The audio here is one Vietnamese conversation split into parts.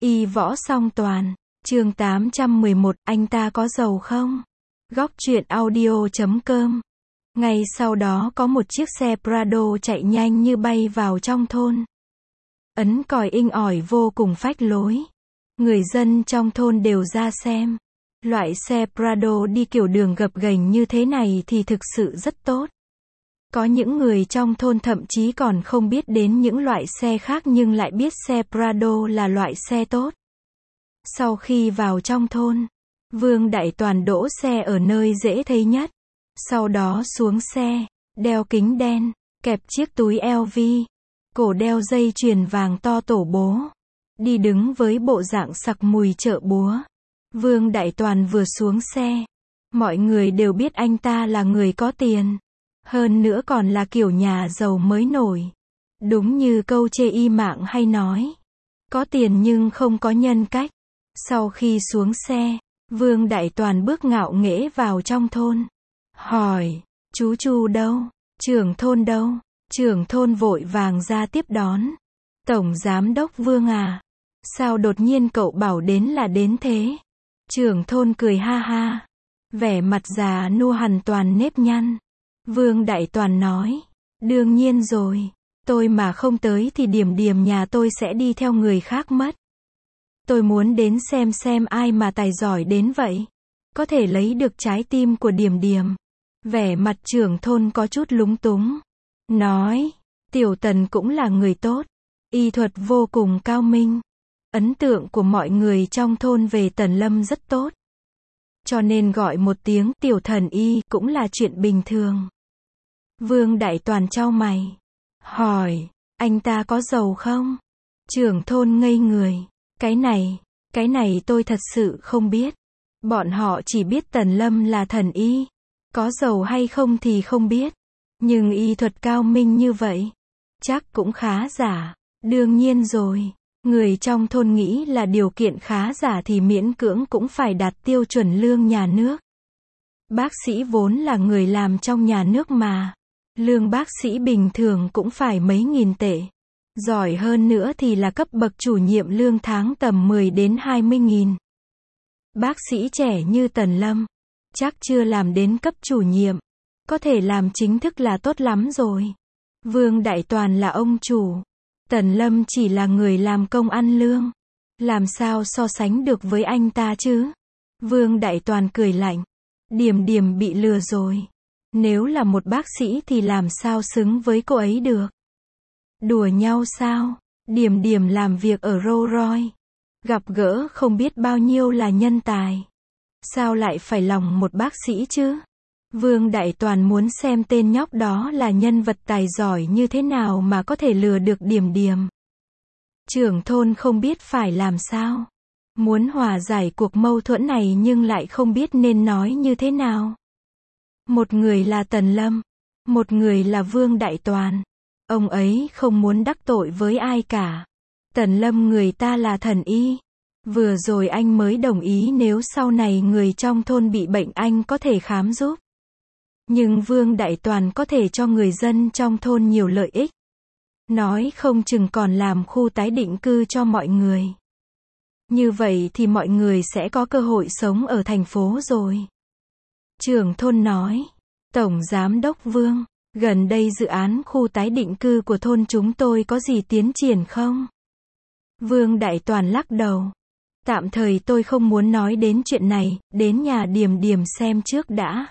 Y Võ Song Toàn, chương 811, anh ta có giàu không? Góc truyện audio.com. Ngay sau đó có một chiếc xe Prado chạy nhanh như bay vào trong thôn. Ấn còi inh ỏi vô cùng phách lối. Người dân trong thôn đều ra xem. Loại xe Prado đi kiểu đường gập ghềnh như thế này thì thực sự rất tốt. Có những người trong thôn thậm chí còn không biết đến những loại xe khác nhưng lại biết xe Prado là loại xe tốt. Sau khi vào trong thôn, Vương Đại Toàn đỗ xe ở nơi dễ thấy nhất. Sau đó xuống xe, đeo kính đen, kẹp chiếc túi LV, cổ đeo dây chuyền vàng to tổ bố. Đi đứng với bộ dạng sặc mùi chợ búa. Vương Đại Toàn vừa xuống xe, mọi người đều biết anh ta là người có tiền. Hơn nữa còn là kiểu nhà giàu mới nổi. Đúng như câu chê y mạng hay nói. Có tiền nhưng không có nhân cách. Sau khi xuống xe, Vương Đại Toàn bước ngạo nghễ vào trong thôn. Hỏi, chú Chu đâu? Trưởng thôn đâu? Trưởng thôn vội vàng ra tiếp đón. Tổng giám đốc Vương à? Sao đột nhiên cậu bảo đến là đến thế? Trưởng thôn cười ha ha. Vẻ mặt già nua hoàn toàn nếp nhăn. Vương Đại Toàn nói, đương nhiên rồi, tôi mà không tới thì Điểm Điểm nhà tôi sẽ đi theo người khác mất. Tôi muốn đến xem ai mà tài giỏi đến vậy, có thể lấy được trái tim của Điểm Điểm. Vẻ mặt trưởng thôn có chút lúng túng, nói, Tiểu Tần cũng là người tốt, y thuật vô cùng cao minh. Ấn tượng của mọi người trong thôn về Tần Lâm rất tốt. Cho nên gọi một tiếng Tiểu Thần Y cũng là chuyện bình thường. Vương Đại Toàn chau mày, hỏi, anh ta có giàu không? Trưởng thôn ngây người, cái này tôi thật sự không biết. Bọn họ chỉ biết Tần Lâm là thần y, có giàu hay không thì không biết. Nhưng y thuật cao minh như vậy, chắc cũng khá giả. Đương nhiên rồi, người trong thôn nghĩ là điều kiện khá giả thì miễn cưỡng cũng phải đạt tiêu chuẩn lương nhà nước. Bác sĩ vốn là người làm trong nhà nước mà. Lương bác sĩ bình thường cũng phải mấy nghìn tệ. Giỏi hơn nữa thì là cấp bậc chủ nhiệm lương tháng tầm 10 đến 20 nghìn. Bác sĩ trẻ như Tần Lâm, chắc chưa làm đến cấp chủ nhiệm. Có thể làm chính thức là tốt lắm rồi. Vương Đại Toàn là ông chủ. Tần Lâm chỉ là người làm công ăn lương. Làm sao so sánh được với anh ta chứ? Vương Đại Toàn cười lạnh. Điểm Điểm bị lừa rồi. Nếu là một bác sĩ thì làm sao xứng với cô ấy được? Đùa nhau sao? Điểm Điểm làm việc ở Rolls Royce. Gặp gỡ không biết bao nhiêu là nhân tài. Sao lại phải lòng một bác sĩ chứ? Vương Đại Toàn muốn xem tên nhóc đó là nhân vật tài giỏi như thế nào mà có thể lừa được Điểm Điểm. Trưởng thôn không biết phải làm sao. Muốn hòa giải cuộc mâu thuẫn này nhưng lại không biết nên nói như thế nào. Một người là Tần Lâm, một người là Vương Đại Toàn. Ông ấy không muốn đắc tội với ai cả. Tần Lâm người ta là thần y. Vừa rồi anh mới đồng ý nếu sau này người trong thôn bị bệnh anh có thể khám giúp. Nhưng Vương Đại Toàn có thể cho người dân trong thôn nhiều lợi ích. Nói không chừng còn làm khu tái định cư cho mọi người. Như vậy thì mọi người sẽ có cơ hội sống ở thành phố rồi. Trưởng thôn nói, Tổng Giám đốc Vương, gần đây dự án khu tái định cư của thôn chúng tôi có gì tiến triển không? Vương Đại Toàn lắc đầu. Tạm thời tôi không muốn nói đến chuyện này, đến nhà Điểm Điểm xem trước đã.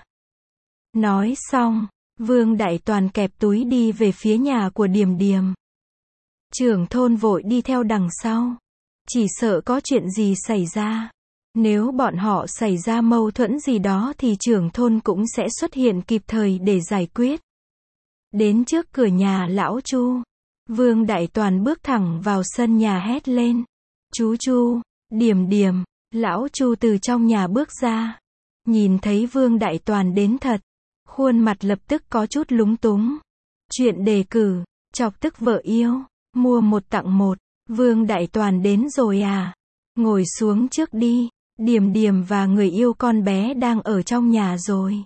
Nói xong, Vương Đại Toàn kẹp túi đi về phía nhà của Điểm Điểm. Trưởng thôn vội đi theo đằng sau. Chỉ sợ có chuyện gì xảy ra. Nếu bọn họ xảy ra mâu thuẫn gì đó thì trưởng thôn cũng sẽ xuất hiện kịp thời để giải quyết. Đến trước cửa nhà lão Chu, Vương Đại Toàn bước thẳng vào sân nhà hét lên. Chú Chu, Điểm Điểm. Lão Chu từ trong nhà bước ra. Nhìn thấy Vương Đại Toàn đến thật. Khuôn mặt lập tức có chút lúng túng. Chuyện đề cử, chọc tức vợ yêu, mua một tặng một. Vương Đại Toàn đến rồi à? Ngồi xuống trước đi. Điểm Điểm và người yêu con bé đang ở trong nhà rồi.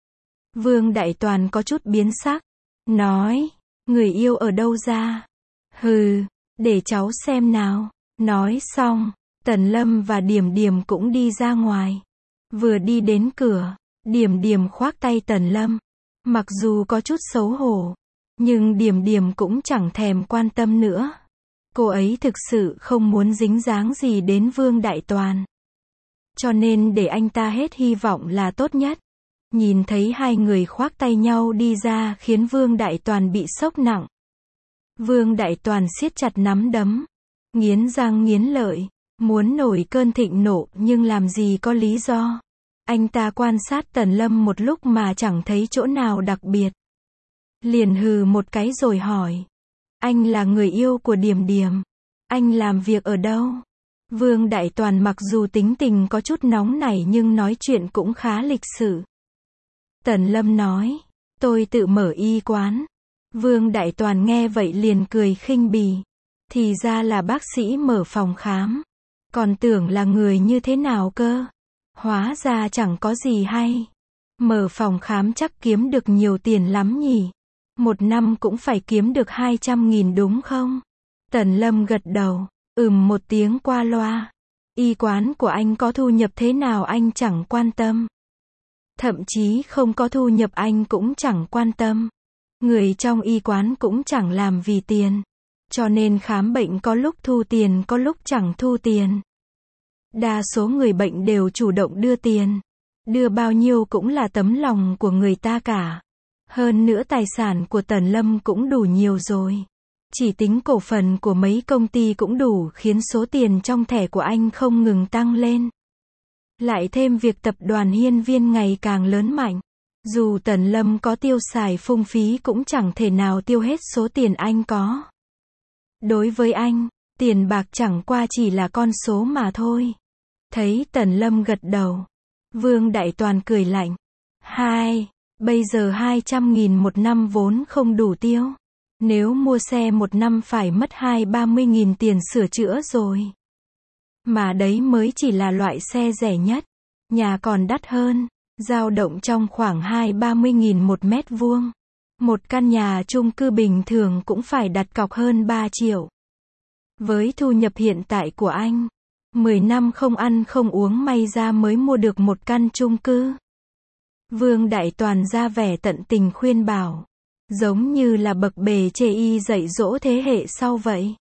Vương Đại Toàn có chút biến sắc. Nói, người yêu ở đâu ra? Hừ, để cháu xem nào. Nói xong, Tần Lâm và Điềm Điềm cũng đi ra ngoài. Vừa đi đến cửa, Điềm Điềm khoác tay Tần Lâm. Mặc dù có chút xấu hổ, nhưng Điềm Điềm cũng chẳng thèm quan tâm nữa. Cô ấy thực sự không muốn dính dáng gì đến Vương Đại Toàn. Cho nên để anh ta hết hy vọng là tốt nhất. Nhìn thấy hai người khoác tay nhau đi ra khiến Vương Đại Toàn bị sốc nặng. Vương Đại Toàn siết chặt nắm đấm, nghiến răng nghiến lợi, muốn nổi cơn thịnh nộ nhưng làm gì có lý do. Anh ta quan sát Tần Lâm một lúc mà chẳng thấy chỗ nào đặc biệt. Liền hừ một cái rồi hỏi. Anh là người yêu của Điềm Điềm. Anh làm việc ở đâu? Vương Đại Toàn mặc dù tính tình có chút nóng nảy nhưng nói chuyện cũng khá lịch sự. Tần Lâm nói. Tôi tự mở y quán. Vương Đại Toàn nghe vậy liền cười khinh bỉ. Thì ra là bác sĩ mở phòng khám. Còn tưởng là người như thế nào cơ. Hóa ra chẳng có gì hay. Mở phòng khám chắc kiếm được nhiều tiền lắm nhỉ. Một năm cũng phải kiếm được 200.000 đúng không? Tần Lâm gật đầu, một tiếng qua loa. Y quán của anh có thu nhập thế nào anh chẳng quan tâm. Thậm chí không có thu nhập anh cũng chẳng quan tâm. Người trong y quán cũng chẳng làm vì tiền. Cho nên khám bệnh có lúc thu tiền có lúc chẳng thu tiền. Đa số người bệnh đều chủ động đưa tiền. Đưa bao nhiêu cũng là tấm lòng của người ta cả. Hơn nữa tài sản của Tần Lâm cũng đủ nhiều rồi. Chỉ tính cổ phần của mấy công ty cũng đủ khiến số tiền trong thẻ của anh không ngừng tăng lên. Lại thêm việc tập đoàn Hiên Viên ngày càng lớn mạnh. Dù Tần Lâm có tiêu xài phung phí cũng chẳng thể nào tiêu hết số tiền anh có. Đối với anh, tiền bạc chẳng qua chỉ là con số mà thôi. Thấy Tần Lâm gật đầu, Vương Đại Toàn cười lạnh. Bây giờ 200.000 một năm vốn không đủ tiêu. Nếu mua xe một năm phải mất 20-30.000 tiền sửa chữa rồi. Mà đấy mới chỉ là loại xe rẻ nhất. Nhà còn đắt hơn, dao động trong khoảng 20-30.000 một mét vuông. Một căn nhà chung cư bình thường cũng phải đặt cọc hơn 3 triệu. Với thu nhập hiện tại của anh, 10 năm không ăn không uống may ra mới mua được một căn chung cư. Vương Đại Toàn ra vẻ tận tình khuyên bảo. Giống như là bậc bề chê y dạy dỗ thế hệ sau vậy.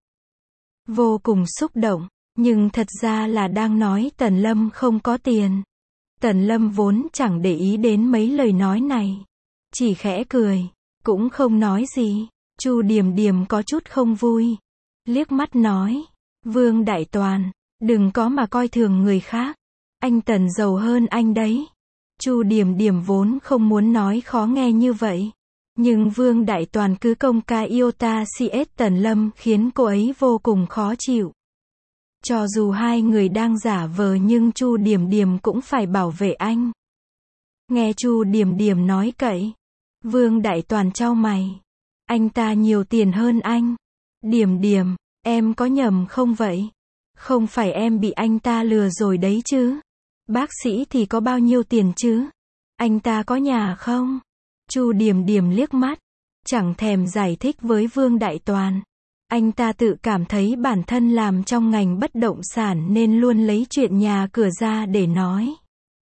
Vô cùng xúc động, nhưng thật ra là đang nói Tần Lâm không có tiền. Tần Lâm vốn chẳng để ý đến mấy lời nói này. Chỉ khẽ cười, cũng không nói gì. Chu Điềm Điềm có chút không vui. Liếc mắt nói, Vương Đại Toàn, đừng có mà coi thường người khác. Anh Tần giàu hơn anh đấy. Chu Điềm Điềm vốn không muốn nói khó nghe như vậy. Nhưng Vương Đại Toàn cứ công khai iota CS Tần Lâm khiến cô ấy vô cùng khó chịu. Cho dù hai người đang giả vờ nhưng Chu Điềm Điềm cũng phải bảo vệ anh. Nghe Chu Điềm Điềm nói cậy, Vương Đại Toàn chau mày. Anh ta nhiều tiền hơn anh. Điềm Điềm, em có nhầm không vậy? Không phải em bị anh ta lừa rồi đấy chứ? Bác sĩ thì có bao nhiêu tiền chứ? Anh ta có nhà không? Chu Điềm Điềm liếc mắt, chẳng thèm giải thích với Vương Đại Toàn. Anh ta tự cảm thấy bản thân làm trong ngành bất động sản nên luôn lấy chuyện nhà cửa ra để nói.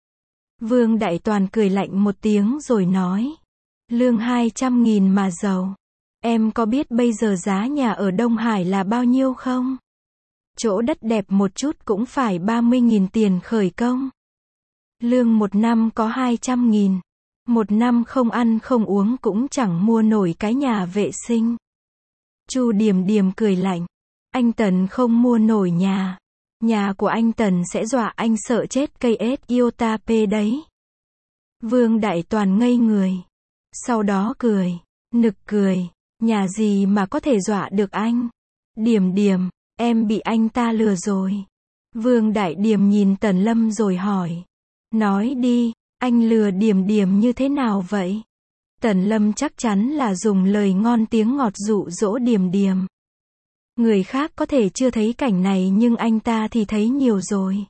Vương Đại Toàn cười lạnh một tiếng rồi nói. Lương 200.000 mà giàu. Em có biết bây giờ giá nhà ở Đông Hải là bao nhiêu không? Chỗ đất đẹp một chút cũng phải 30.000 tiền khởi công. Lương một năm có 200.000. Một năm không ăn không uống cũng chẳng mua nổi cái nhà vệ sinh. Chu Điềm Điềm cười lạnh. Anh Tần không mua nổi nhà. Nhà của anh Tần sẽ dọa anh sợ chết cây ết iota P đấy. Vương Đại Toàn ngây người. Sau đó cười. Nực cười. Nhà gì mà có thể dọa được anh? Điềm Điềm, em bị anh ta lừa rồi. Vương Đại Điềm nhìn Tần Lâm rồi hỏi. Nói đi, anh lừa Điềm Điềm như thế nào vậy? Tần Lâm chắc chắn là dùng lời ngon tiếng ngọt dụ dỗ Điềm Điềm. Người khác có thể chưa thấy cảnh này nhưng anh ta thì thấy nhiều rồi.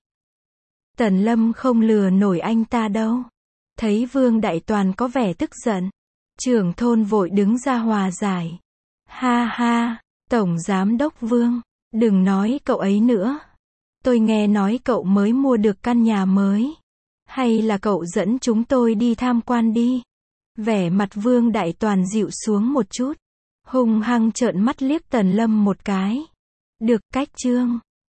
Tần Lâm không lừa nổi anh ta đâu. Thấy Vương Đại Toàn có vẻ tức giận, trưởng thôn vội đứng ra hòa giải. Ha ha, Tổng Giám đốc Vương, đừng nói cậu ấy nữa. Tôi nghe nói cậu mới mua được căn nhà mới. Hay là cậu dẫn chúng tôi đi tham quan đi? Vẻ mặt Vương Đại Toàn dịu xuống một chút. Hung hăng trợn mắt liếc Tần Lâm một cái. Được, cách Trương.